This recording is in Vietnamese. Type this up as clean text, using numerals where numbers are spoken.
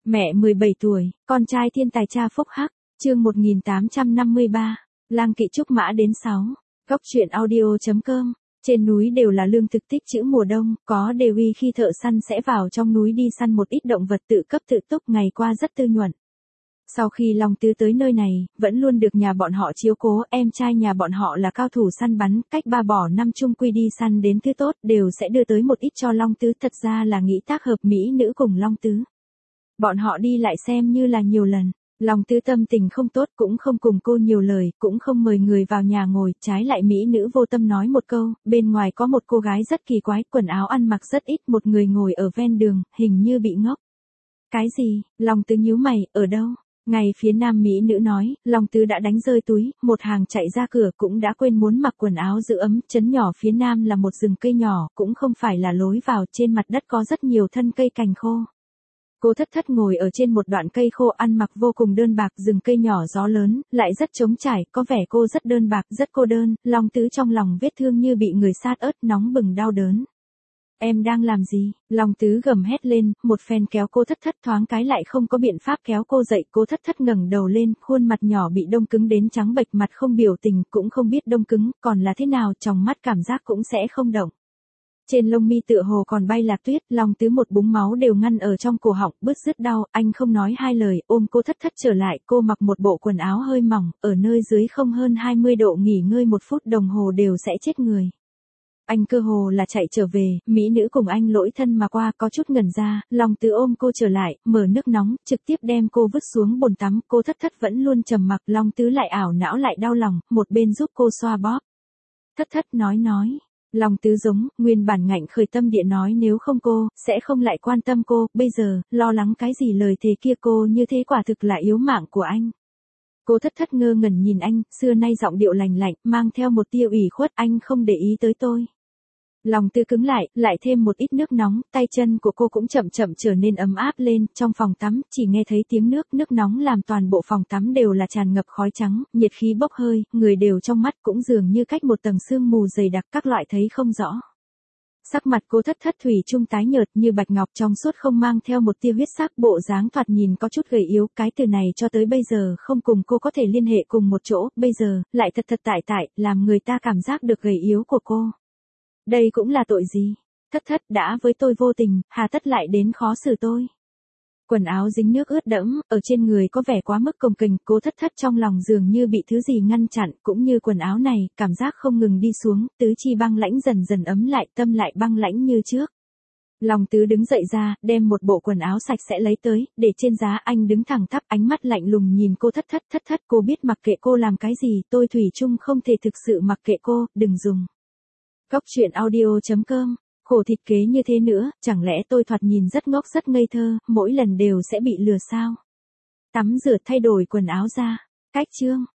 Mẹ 17 tuổi, con trai thiên tài cha phúc hắc, chương 1853, lang kỵ trúc mã đến 6. Góc truyện audio.com. Trên núi đều là lương thực tích trữ mùa đông, có đề uy khi thợ săn sẽ vào trong núi đi săn một ít động vật tự cấp tự túc, ngày qua rất tư nhuận. Sau khi Long Tứ tới nơi này, vẫn luôn được nhà bọn họ chiếu cố, em trai nhà bọn họ là cao thủ săn bắn, cách 3 bỏ 5 chung quy đi săn đến thứ tốt, đều sẽ đưa tới một ít cho Long Tứ, thật ra là nghĩ tác hợp mỹ nữ cùng Long Tứ. Bọn họ đi lại xem như là nhiều lần, Long Tứ tâm tình không tốt, cũng không cùng cô nhiều lời, cũng không mời người vào nhà ngồi, trái lại mỹ nữ vô tâm nói một câu, bên ngoài có một cô gái rất kỳ quái, quần áo ăn mặc rất ít, một người ngồi ở ven đường, hình như bị ngốc. Cái gì? Long Tứ nhíu mày, ở đâu? Ngay phía nam mỹ nữ nói, Long Tứ đã đánh rơi túi, một hàng chạy ra cửa cũng đã quên muốn mặc quần áo giữ ấm, trấn nhỏ phía nam là một rừng cây nhỏ, cũng không phải là lối vào, trên mặt đất có rất nhiều thân cây cành khô. Cô thất thất ngồi ở trên một đoạn cây khô, ăn mặc vô cùng đơn bạc, rừng cây nhỏ gió lớn, lại rất trống trải, có vẻ cô rất đơn bạc, rất cô đơn, Long Tứ trong lòng vết thương như bị người sát ớt, nóng bừng đau đớn. Em đang làm gì? Long Tứ gầm hét lên, một phen kéo cô thất thất, thoáng cái lại không có biện pháp kéo cô dậy, cô thất thất ngẩng đầu lên, khuôn mặt nhỏ bị đông cứng đến trắng bệch, mặt không biểu tình, cũng không biết đông cứng, còn là thế nào, trong mắt cảm giác cũng sẽ không động. Trên lông mi tựa hồ còn bay lạc tuyết, Long Tứ một búng máu đều ngăn ở trong cổ họng, bứt rứt đau, anh không nói hai lời, ôm cô thất thất trở lại, cô mặc một bộ quần áo hơi mỏng, ở nơi dưới không hơn 20 độ nghỉ ngơi 1 phút đồng hồ đều sẽ chết người. Anh cơ hồ là chạy trở về, mỹ nữ cùng anh lỗi thân mà qua, có chút ngẩn ra, Long Tứ ôm cô trở lại, mở nước nóng, trực tiếp đem cô vứt xuống bồn tắm, cô thất thất vẫn luôn trầm mặc, Long Tứ lại ảo não lại đau lòng, một bên giúp cô xoa bóp. Thất thất nói. Long Tứ giống, nguyên bản ngạnh khởi tâm địa nói nếu không cô, sẽ không lại quan tâm cô, bây giờ, lo lắng cái gì lời thề kia cô như thế quả thực là yếu mạng của anh. Cô thất thất ngơ ngẩn nhìn anh, xưa nay giọng điệu lành lạnh, mang theo một tia ủy khuất, anh không để ý tới tôi. Long Tứ cứng lại thêm một ít nước nóng, tay chân của cô cũng chậm chậm trở nên ấm áp lên, trong phòng tắm, chỉ nghe thấy tiếng nước nóng làm toàn bộ phòng tắm đều là tràn ngập khói trắng, nhiệt khí bốc hơi, người đều trong mắt cũng dường như cách một tầng sương mù dày đặc, các loại thấy không rõ. Sắc mặt cô thất thất thủy chung tái nhợt như bạch ngọc, trong suốt không mang theo một tia huyết sắc, bộ dáng thoạt nhìn có chút gầy yếu, cái từ này cho tới bây giờ không cùng cô có thể liên hệ cùng một chỗ, bây giờ, lại thật tại, làm người ta cảm giác được gầy yếu của cô. Đây cũng là tội gì? Thất thất đã với tôi vô tình, hà tất lại đến khó xử tôi. Quần áo dính nước ướt đẫm, ở trên người có vẻ quá mức cồng kềnh, cô thất thất trong lòng dường như bị thứ gì ngăn chặn, cũng như quần áo này, cảm giác không ngừng đi xuống, tứ chi băng lãnh dần dần ấm lại, tâm lại băng lãnh như trước. Long Tứ đứng dậy ra, đem một bộ quần áo sạch sẽ lấy tới, để trên giá, anh đứng thẳng tắp, ánh mắt lạnh lùng nhìn cô thất thất, cô biết mặc kệ cô làm cái gì, tôi thủy chung không thể thực sự mặc kệ cô, đừng dùng. Góc truyện audio.com, khổ thịt kế như thế nữa, chẳng lẽ tôi thoạt nhìn rất ngốc rất ngây thơ, mỗi lần đều sẽ bị lừa sao? Tắm rửa thay đổi quần áo ra, cách chương.